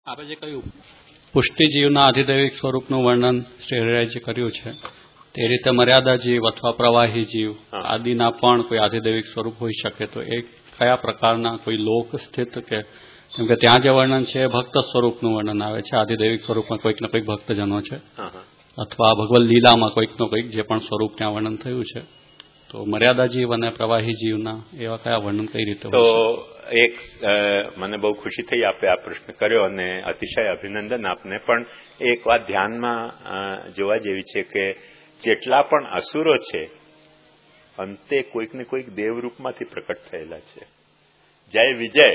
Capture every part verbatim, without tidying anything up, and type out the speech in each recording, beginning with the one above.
આપણે જે કહ્યું પુષ્ટિજીવના અધિદૈવિક સ્વરૂપનું વર્ણન શ્રી હરિરાયજી કર્યું છે તે રીતે મર્યાદા જીવ અથવા પ્રવાહી જીવ આદિના પણ કોઈ અધિદૈવિક સ્વરૂપ હોઈ શકે. તો એ કયા પ્રકારના કોઈ લોક સ્થિત કે કેમ કે ત્યાં જે વર્ણન છે એ ભક્ત સ્વરૂપનું વર્ણન આવે છે. આધિદૈવિક સ્વરૂપમાં કોઈક ને કોઈક ભક્તજનો છે અથવા ભગવદ લીલામાં કોઈક નો કોઈક જે પણ સ્વરૂપ ત્યાં વર્ણન થયું છે. તો મર્યાદા જીવ અને પ્રવાહી જીવના એવા કયા વર્ણન કઈ રીતે? તો એક મને બહુ ખુશી થઈ આપે આ પ્રશ્ન કર્યો અને અતિશય અભિનંદન આપને. પણ એક વાત ધ્યાનમાં જોવા જેવી છે કે જેટલા પણ અસુરો છે અંતે કોઈક ને કોઈક દેવરૂપમાંથી પ્રકટ થયેલા છે. જય વિજય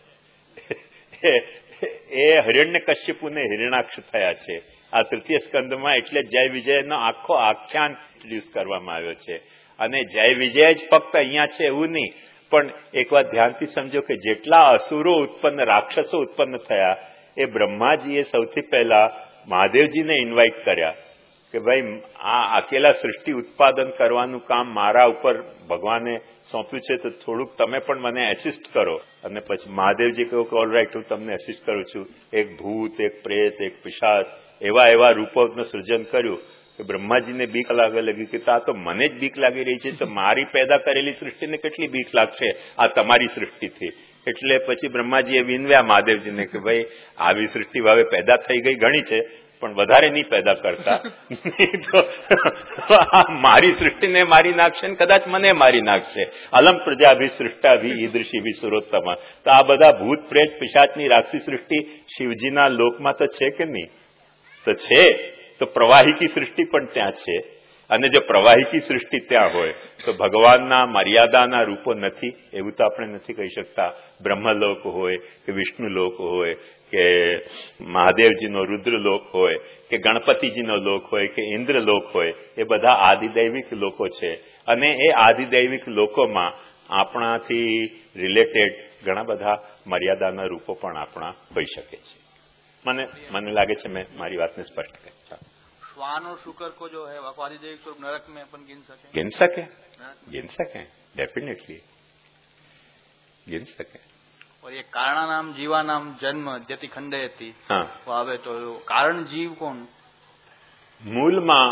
એ હિરણ્યકશ્યપુને હિરણાક્ષ થયા છે આ તૃતીય સ્કંદમાં. એટલે જય વિજયનો આખો આખ્યાન ઇન્ટ્રોડ્યુસ કરવામાં આવ્યો છે. અને જય વિજય જ ફક્ત અહીંયા છે એવું નહીં, પણ એક વાત ધ્યાનથી સમજો કે જેટલા અસુરો ઉત્પન્ન રાક્ષસો ઉત્પન્ન થયા એ બ્રહ્માજીએ સૌથી પહેલા મહાદેવજીને ઇન્વાઇટ કર્યા કે ભાઈ આ અકેલા સૃષ્ટિ ઉત્પાદન કરવાનું કામ મારા ઉપર ભગવાને સોંપ્યું છે તો થોડુંક તમે પણ મને એસિસ્ટ કરો. અને પછી મહાદેવજી કહ્યું કે ઓલરાઈટ હું તમને એસિસ્ટ કરું છું. એક ભૂત, એક પ્રેત, એક પિશાચ એવા એવા રૂપોનું સર્જન કર્યું કે બ્રહ્માજીને બીક લાગવા લાગી કે આ તો મને જ બીક લાગી રહી છે તો મારી પેદા કરેલી સૃષ્ટિને કેટલી બીક લાગશે આ તમારી સૃષ્ટિથી. એટલે પછી બ્રહ્માજીએ વિનવ્યા મહાદેવજીને કે ભાઈ આવી સૃષ્ટિ હવે પેદા થઈ ગઈ ઘણી છે પણ વધારે નહીં પેદા કરતા તો મારી સૃષ્ટિને મારી નાખશે ને કદાચ મને મારી નાખશે. અલમ પ્રજાભી સૃષ્ટાભી ઈદૃશી ભી સુરોત્તમા. તો આ બધા ભૂત પ્રેત પિશાચની રાક્ષસી સૃષ્ટિ શિવજીના લોકમાં તો છે કે નહીં? તો છે. તો પ્રવાહિકી સૃષ્ટિ પણ ત્યાં છે. અને જો પ્રવાહિકી સૃષ્ટિ ત્યાં હોય તો ભગવાનના મર્યાદાના રૂપો નથી એવું તો આપણે નથી કહી શકતા. બ્રહ્મલોક હોય કે વિષ્ણુલોક હોય કે મહાદેવજીનો રુદ્રલોક હોય કે ગણપતિજીનો લોક હોય કે ઇન્દ્રલોક હોય એ બધા આદિદૈવિક લોકો છે. અને એ આદિદૈવિક લોકોમાં આપણાથી રિલેટેડ ઘણા બધા મર્યાદાના રૂપો પણ આપણા હોઈ શકે છે. મને મને લાગે છે મેં મારી વાતને સ્પષ્ટ કરી. श्वान और शुकर को जो है आदिदेविक स्वरूप नरक में अपन गिन सके गिन सके गिन सके डेफिनेटली गिन सके. और ये कारणा नाम जीवा नाम जन्म जति खंडयति हाँ वो आवे तो कारण जीव कोण? મૂળમાં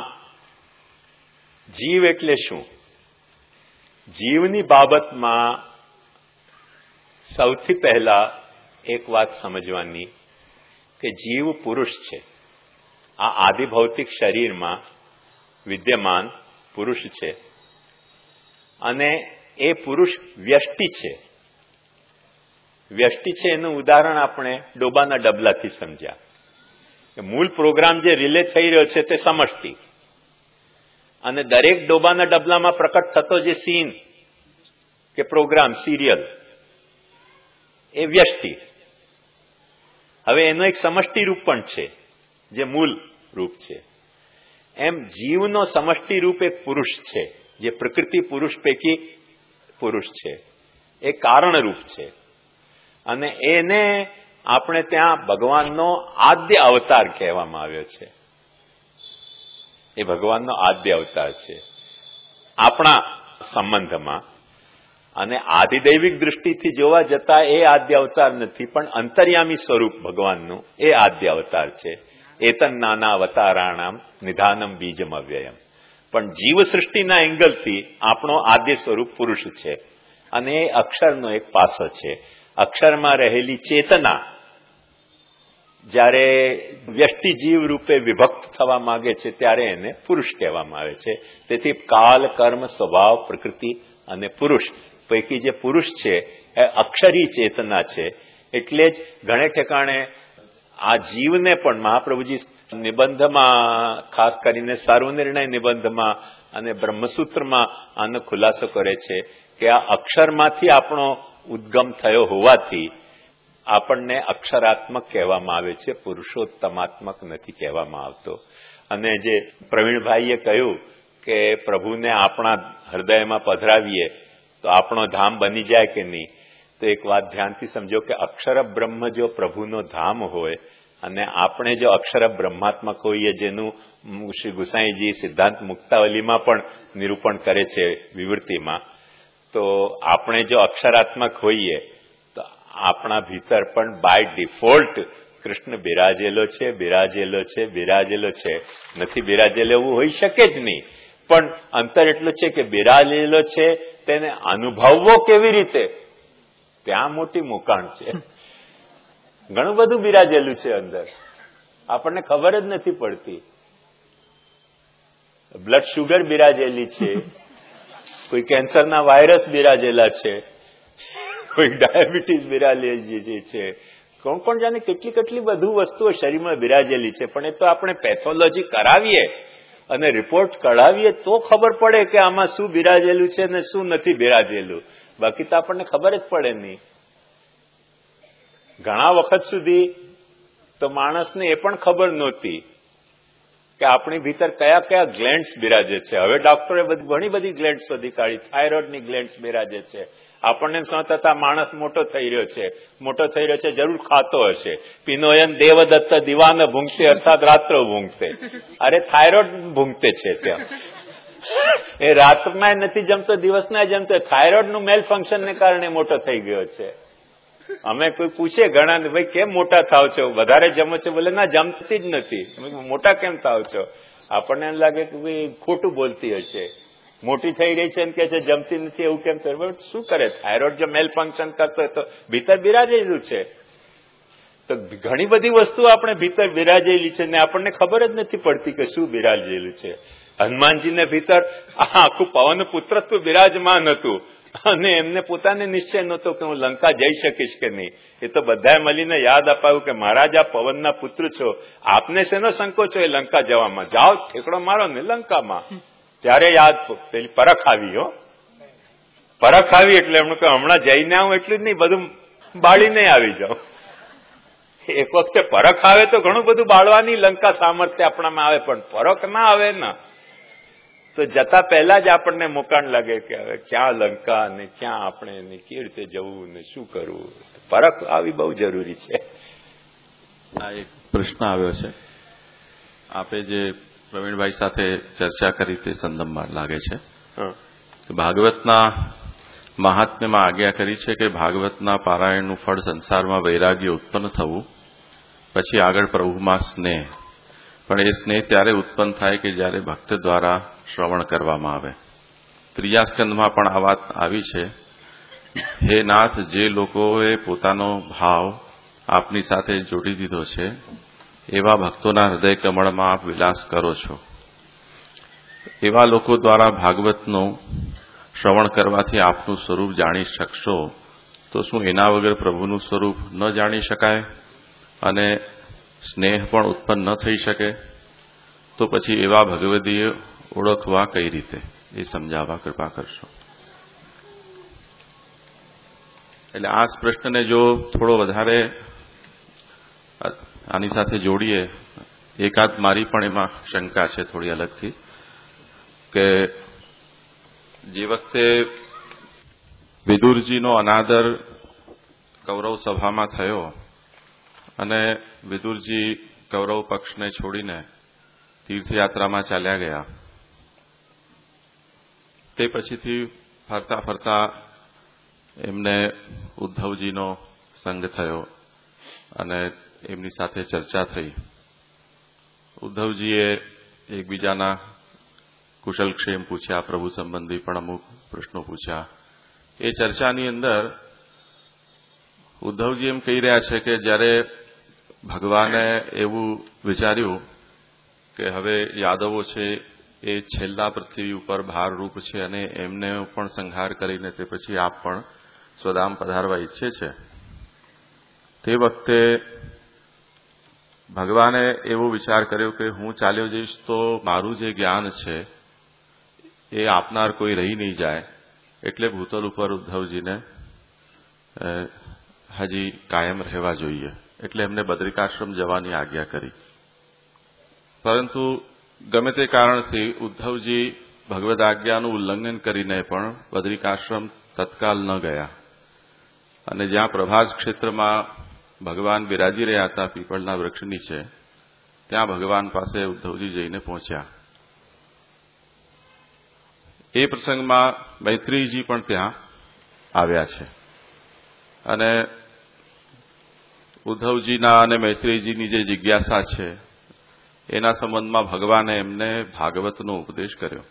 જીવ એટલે શું? જીવની બાબતમાં સૌથી પહેલા એક વાત સમજવાની કે જીવ પુરુષ છે. આ આદિ ભૌતિક શરીરમાં વિદ્યમાન પુરુષ છે અને એ પુરુષ વ્યષ્ટિ છે. વ્યષ્ટિ છે એનું ઉદાહરણ આપણે ડોબાના ડબલાથી સમજ્યા કે મૂળ પ્રોગ્રામ જે રિલે થઈ રહ્યો છે તે સમષ્ટિ અને દરેક ડોબાના ડબલામાં પ્રકટ થતો જે સીન કે પ્રોગ્રામ સિરિયલ એ વ્યષ્ટિ. હવે એનો એક સમષ્ટિ રૂપ પણ છે જે મૂળ રૂપ છે. એમ જીવનો સમષ્ટિ રૂપ એક પુરુષ છે જે પ્રકૃતિ પુરુષ પૈકી પુરુષ છે. એ કારણ રૂપ છે અને એને આપણે ત્યાં ભગવાનનો આદ્ય અવતાર કહેવામાં આવ્યો છે. એ ભગવાનનો આદ્ય અવતાર છે આપણા સંબંધમાં. અને આદિદૈવિક દૃષ્ટિથી જોવા જતા એ આદ્ય અવતાર નથી પણ અંતર્યામી સ્વરૂપ ભગવાનનું એ આદ્ય અવતાર છે. એતન નાના અવતારાણામ નિધાનમ બીજમ અવ્યયમ. પણ જીવ સૃષ્ટિના એંગલથી આપણો આદ્ય સ્વરૂપ પુરુષ છે અને એ અક્ષરનો એક પાસો છે. અક્ષરમાં રહેલી ચેતના જ્યારે વ્યષ્ટિ જીવ રૂપે વિભક્ત થવા માંગે છે ત્યારે એને પુરુષ કહેવામાં આવે છે. તેથી કાલ કર્મ સ્વભાવ પ્રકૃતિ અને પુરુષ પૈકી જે પુરુષ છે એ અક્ષરી ચેતના છે. એટલે જ ઘણે ઠેકાણે આ જીવને પણ મહાપ્રભુજી નિબંધમાં ખાસ કરીને સર્વનિર્ણય નિબંધમાં અને બ્રહ્મસૂત્રમાં આનો ખુલાસો કરે છે કે આ અક્ષરમાંથી આપણો ઉદ્ગમ થયો હોવાથી આપણને અક્ષરાત્મક કહેવામાં આવે છે, પુરુષોત્તમાત્મક નથી કહેવામાં આવતો. અને જે પ્રવીણભાઈએ કહ્યું કે પ્રભુને આપણા હૃદયમાં પધરાવીએ તો આપણો ધામ બની જાય કે નહીં, તો એક વાત ધ્યાનથી સમજો કે અક્ષર બ્રહ્મ જો પ્રભુનો ધામ હોય અને આપણે જો અક્ષર બ્રહ્માત્મક હોઈએ જેનું શ્રી ગુસાઈજી સિદ્ધાંત મુક્તાવલીમાં પણ નિરૂપણ કરે છે વિવૃત્તિમાં, તો આપણે જો અક્ષરાત્મક હોઈએ તો આપણા ભીતર પણ બાય ડિફોલ્ટ કૃષ્ણ બિરાજેલો છે, બિરાજેલો છે, બિરાજેલો છે. નથી બિરાજેલો એવું હોઈ શકે જ નહીં. પણ અંતર એટલું છે કે બિરાજેલો છે તેને અનુભવવો કેવી રીતે, ત્યાં મોટી મોકાણ છે. ઘણું બધું બિરાજેલું છે અંદર, આપણને ખબર જ નથી પડતી. બ્લડ શુગર બિરાજેલી છે, કોઈ કેન્સરના વાયરસ બિરાજેલા છે, કોઈ ડાયાબિટીસ બિરાજેલી છે, કોણ કોણ જાણે કેટલી કેટલી બધું વસ્તુઓ શરીરમાં બિરાજેલી છે. પણ એ તો આપણે પેથોલોજી કરાવીએ અને રિપોર્ટ કઢાવીએ તો ખબર પડે કે આમાં શું બિરાજેલું છે ને શું નથી બિરાજેલું. બાકી તો આપણને ખબર જ પડે નહીં. ઘણા વખત સુધી તો માણસને એ પણ ખબર નહોતી કે આપણી ભીતર કયા કયા ગ્લેન્ડ્સ બિરાજે છે. હવે ડોક્ટરે ઘણી બધી ગ્લેન્ડ્સ શોધી કાઢી. થાઇરોઇડની ગ્લેન્ડ્સ બિરાજે છે. આપણને સમજતા માણસ મોટો થઈ રહ્યો છે, મોટો થઈ રહ્યો છે, જરૂર ખાતો હશે. પિનોયન દેવદત્ત દિવાન ભૂંગતે અર્થાત રાત્રો ભૂંગતે. અરે થાઇરોઇડ ભૂંગતે છે ત્યાં. એ રાતમાં નથી જમતો, દિવસના જમતો. થાઇરોઇડનું મેલ ફંક્શનને કારણે મોટો થઈ ગયો છે. અમે કોઈ પૂછે ઘણા, ભાઈ કેમ મોટા થાવ છો, વધારે જમો છો? બોલે ના, જમતી જ નથી. મોટા કેમ થાવ છો? આપણને એમ લાગે કે ભાઈ ખોટું બોલતી હશે, મોટી થઈ રહી છે કે છે જમતી નથી, એવું કેમ કરે? શું કરે? થાઇરોઇડ જો મેલ ફંક્શન કરતો હોય તો ભીતર બિરાજેલું છે. તો ઘણી બધી વસ્તુ આપણે ભીતર બિરાજેલી છે ને આપણને ખબર જ નથી પડતી કે શું બિરાજેલું છે. હનુમાનજીને ભીતર આખું પવન પુત્રત્વ બિરાજમાન હતું અને એમને પોતાને નિશ્ચય નહોતો કે હું લંકા જઈ શકીશ કે નહીં. એ તો બધાએ મળીને યાદ અપાયું કે મહારાજ આ પવનના પુત્ર છો, આપને શેનો સંકોચ હોય લંકા જવામાં? જાઓ, ઠેકડો મારો ને લંકામાં. ત્યારે યાદ પેલી પરખ આવી. હો, પરખ આવી એટલે એમણે કહ્યું હમણાં જઈને આવું એટલું જ નહીં, બધું બાળીને આવી જાઉં. એક વખતે પરખ આવે તો ઘણું બધું બાળવાની લંકા સામર્થ્ય આપણામાં આવે, પણ પરખ ના આવે ને તો જતા પહેલા જ આપણને મોકાણ લાગે કે હવે ક્યાં લંકા ને ક્યાં આપણે કેવી રીતે જવું ને શું કરવું. પરખ આવી બહુ જરૂરી છે. આ એક પ્રશ્ન આવ્યો છે, આપે જે પ્રવીણભાઈ સાથે ચર્ચા કરી તે સંદર્ભમાં લાગે છે. ભાગવતના મહાત્મ્યમાં આજ્ઞા કરી છે કે ભાગવતના પારાયણનું ફળ સંસારમાં વૈરાગ્ય ઉત્પન્ન થવું, પછી આગળ પ્રભુમાં સ્નેહ. પણ એ સ્નેહ ત્યારે ઉત્પન્ન થાય કે જ્યારે ભક્ત દ્વારા શ્રવણ કરવામાં આવે. ત્રીજા સ્કંદમાં પણ આ વાત આવી છે. હે નાથ, જે લોકોએ પોતાનો ભાવ આપની સાથે જોડી દીધો છે એવા ભક્તોના હૃદય કમળમાં આપ વિલાસ કરો છો. એવા લોકો દ્વારા ભાગવતનું શ્રવણ કરવાથી આપનું સ્વરૂપ જાણી શકશો, તો શું એના વગર પ્રભુનું સ્વરૂપ ન જાણી શકાય અને સ્નેહ પણ ઉત્પન્ન ન થઈ શકે? તો પછી એવા ભગવદીય ઓળખવા કઈ રીતે, એ સમજાવવા કૃપા કરશો. એટલે આ પ્રશ્નને જો થોડો વધારે આની સાથે જોડીએ, એકાદ મારી પણ એમાં શંકા છે થોડી અલગથી, કે જે વખતે વિદુરજીનો અનાદર કૌરવ સભામાં થયો અને વિદુરજી કૌરવ પક્ષને છોડીને તીર્થયાત્રામાં ચાલ્યા ગયા, તે પછીથી ફરતા ફરતા એમને ઉદ્ધવજીનો સંગ થયો અને એમની સાથે ચર્ચા થઈ. ઉદ્ધવજીએ એકબીજાના કુશલક્ષેમ પૂછ્યા, પ્રભુ સંબંધી પણ અમુક પ્રશ્નો પૂછ્યા. એ ચર્ચાની અંદર ઉદ્ધવજી એમ કહી રહ્યા છે કે જ્યારે ભગવાને એવું વિચાર્યું કે હવે યાદવો છે એ છેલ્લા પૃથ્વી ઉપર ભારરૂપ છે અને એમને પણ સંહાર કરીને તે પછી આપ પણ સ્વધામ પધારવા ઈચ્છે છે, તે વખતે ભગવાને એવો વિચાર કર્યો કે હું ચાલ્યો જઈશ તો મારું જે જ્ઞાન છે એ આપનાર કોઈ રહી નહીં જાય, એટલે ભૂતલ ઉપર ઉદ્ધવજીને હજી કાયમ રહેવા જોઈએ, એટલે એમને બદ્રિકાશ્રમ જવાની આજ્ઞા કરી. પરંતુ ગમે તે કારણથી ઉદ્ધવજી ભગવદ આજ્ઞાનું ઉલ્લંઘન કરીને પણ બદ્રિકાશ્રમ તત્કાલ ન ગયા અને જ્યાં પ્રભાસ ક્ષેત્રમાં ભગવાન બિરાજી રહ્યા હતા પીપળના વૃક્ષ નીચે, ત્યાં ભગવાન પાસે ઉદ્ધવજી જઈને પહોંચ્યા. એ પ્રસંગમાં મૈત્રીજી પણ ત્યાં આવ્યા છે અને ઉદ્ધવજીના અને મૈત્રેયજીની જે જિજ્ઞાસા છે એના સંબંધમાં ભગવાને એમને ભાગવતનો ઉપદેશ કર્યો.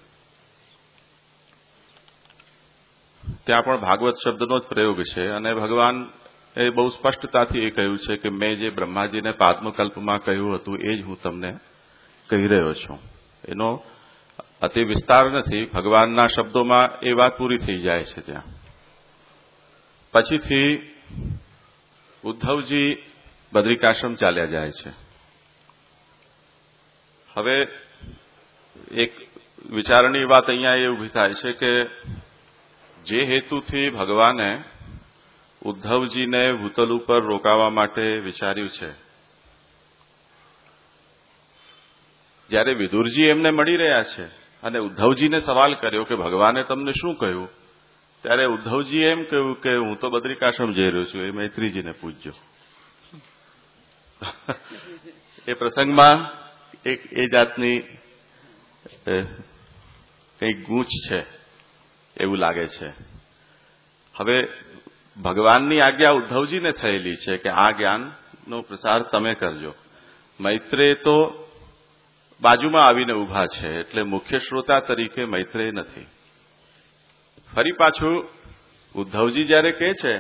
ત્યાં પણ ભાગવત શબ્દનો જ પ્રયોગ છે અને ભગવાન એ બહુ સ્પષ્ટતાથી એ કહ્યું છે કે મેં જે બ્રહ્માજીને પાદ્મકલ્પમાં કહ્યું હતું એ જ હું તમને કહી રહ્યો છું. એનો અતિ વિસ્તાર નથી. ભગવાનના શબ્દોમાં એ વાત પૂરી થઈ જાય છે. ત્યાં પછીથી ઉદ્ધવજી બદ્રિકાશ્રમ ચાલ્યા જાય છે. હવે એક વિચારણી વાત અહીંયા એ ઉભી થાય છે કે જે હેતુથી ભગવાને ઉદ્ધવજીને ભૂતલ ઉપર રોકાવા માટે વિચાર્યું છે, જ્યારે વિદુરજી એમને મળી રહ્યા છે અને ઉદ્ધવજીને સવાલ કર્યો કે ભગવાને તમને શું કહ્યું, ત્યારે ઉદ્ધવજી એમ કહ્યું કે હું તો બદ્રિકાશ્રમ જઈ રહ્યો છું, એ મૈત્રીજીને પૂછજો. એ પ્રસંગમાં એક એ જાતની કંઈક ગૂંચ છે એવું લાગે છે. હવે ભગવાનની આજ્ઞા ઉદ્ધવજીને થયેલી છે કે આ જ્ઞાનનો પ્રસાર તમે કરજો. મૈત્રેય તો બાજુમાં આવીને ઉભા છે એટલે મુખ્ય શ્રોતા તરીકે મૈત્રેય નથી. ફરી પાછું ઉદ્ધવજી જયારે કહે છે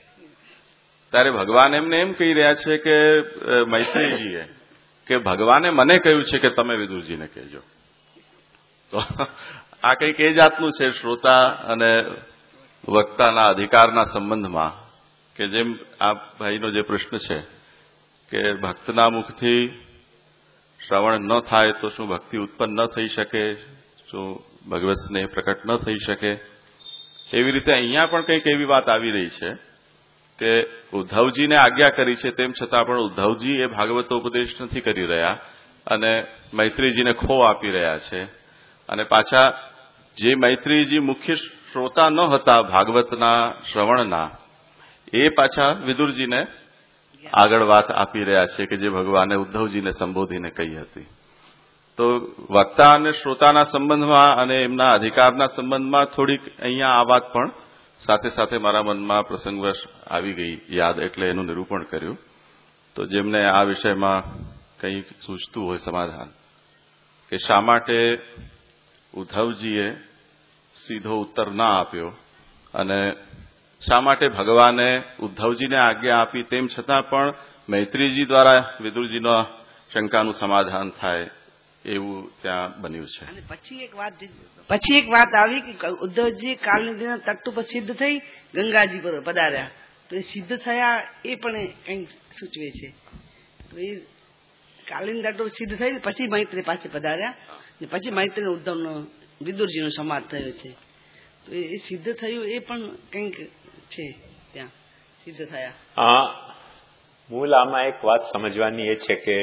ત્યારે ભગવાન એમને એમ કહી રહ્યા છે કે મૈત્રેયજીએ કે ભગવાને મને કહ્યું છે કે તમે વિદુરજીને કહેજો. તો આ કંઈક એ જાતનું છે શ્રોતા અને વક્તાના અધિકારના સંબંધમાં, કે જેમ આ ભાઈનો જે પ્રશ્ન છે કે ભક્તના મુખથી શ્રવણ ન થાય તો શું ભક્તિ ઉત્પન્ન ન થઈ શકે, શું ભગવત સ્નેહ પ્રકટ ન થઈ શકે, એવી રીતે અહીંયા પણ કંઈક એવી વાત આવી રહી છે કે ઉદ્ધવજીને આજ્ઞા કરી છે તેમ છતાં પણ ઉદ્ધવજી એ ભાગવતોપદેશ નથી કરી રહ્યા અને મૈત્રીજીને ખો આપી રહ્યા છે. અને પાછા જે મૈત્રીજી મુખ્ય શ્રોતા ન હતા ભાગવતના શ્રવણના, એ પાછા વિદુરજીને આગળ વાત આપી રહ્યા છે કે જે ભગવાને ઉદ્ધવજીને સંબોધીને કહી હતી. તો વક્તા અને શ્રોતાના સંબંધમાં અને એમના અધિકારના સંબંધમાં થોડીક અહીંયા આ વાત પણ સાથે સાથે મારા મનમાં પ્રસંગવશ આવી ગઈ યાદ, એટલે એનું નિરૂપણ કર્યું. તો જેમને આ વિષયમાં કંઈક સૂચતું હોય સમાધાન કે શા માટે ઉદ્ધવજીએ સીધો ઉત્તર ના આપ્યો અને શા માટે ભગવાને ઉદ્ધવજીને આજ્ઞા આપી તેમ છતાં પણ મૈત્રીજી દ્વારા વિદુરજીનો શંકાનું સમાધાન થાય એવું ત્યાં બન્યું છે. અને પછી એક વાત પછી એક વાત આવી કે ઉદ્ધવજી કાલનદીના તટ ઉપર સિદ્ધ થઈ ગંગાજી પર પધાર્યા, તો એ સિદ્ધ થયા એ પણ કંઈક સૂચવે છે. તો એ કાલિંદ તટ ઉપર સિદ્ધ થઈ પછી મૈત્રી પાસે પધાર્યા ને પછી મૈત્રી ઉદ્ધવનો વિદુરજીનો સંવાદ થયો છે. તો એ સિદ્ધ થયું એ પણ કંઈક છે ત્યાં સિદ્ધ થયા. હા, મૂળ આમાં એક વાત સમજવાની એ છે કે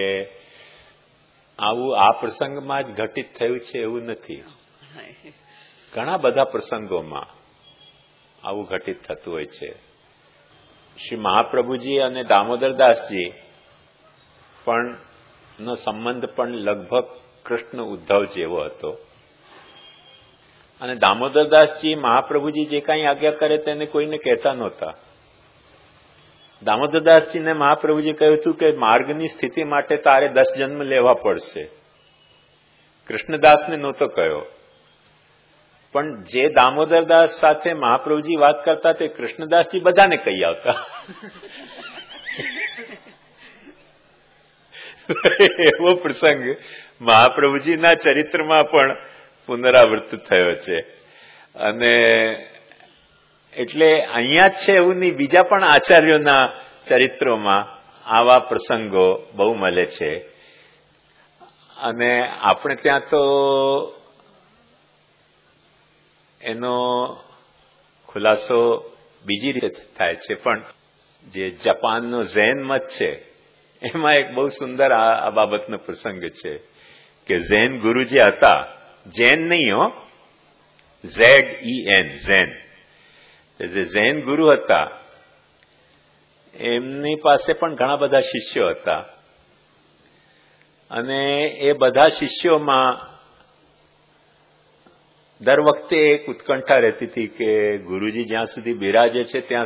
આવું આ પ્રસંગમાં જ ઘટિત થયું છે એવું નથી. ઘણા બધા પ્રસંગોમાં આવું ઘટિત થતું હોય છે. શ્રી મહાપ્રભુજી અને દામોદરદાસજી પણ નો સંબંધ પણ લગભગ કૃષ્ણ ઉદ્ધવ જેવો હતો. અને દામોદરદાસજી મહાપ્રભુજી જે કાંઈ આજ્ઞા કરે તેને કોઈને કહેતા નહોતા. દામોદરદાસજીને મહાપ્રભુજી કહ્યું હતું કે માર્ગની સ્થિતિ માટે તારે દસ જન્મ લેવા પડશે. કૃષ્ણદાસને નહોતો કહ્યો. પણ જે દામોદરદાસ સાથે મહાપ્રભુજી વાત કરતા તે કૃષ્ણદાસજી બધાને કહી આવતા. એવો પ્રસંગ મહાપ્રભુજીના ચરિત્રમાં પણ પુનરાવર્ત થયો છે. અને એટલે અહીંયા જ છે એવું નહીં, બીજા પણ આચાર્યોના ચરિત્રોમાં આવા પ્રસંગો બહુ મળે છે. અને આપણે ત્યાં તો એનો ખુલાસો બીજી રીતે થાય છે, પણ જે જાપાનનો ઝેન મત છે એમાં એક બહુ સુંદર આ બાબતનો પ્રસંગ છે કે ઝેન ગુરુ જે હતા, જૈન નહીં હો, ઝેડ ઈ એન, ઝેન, જે ઝૈન ગુરુ હતા એમની પાસે પણ ઘણા બધા શિષ્યો હતા. અને એ બધા શિષ્યોમાં દર વખતે એક ઉત્કંઠા રહેતી હતી કે ગુરુજી જ્યાં સુધી બિરાજે છે ત્યાં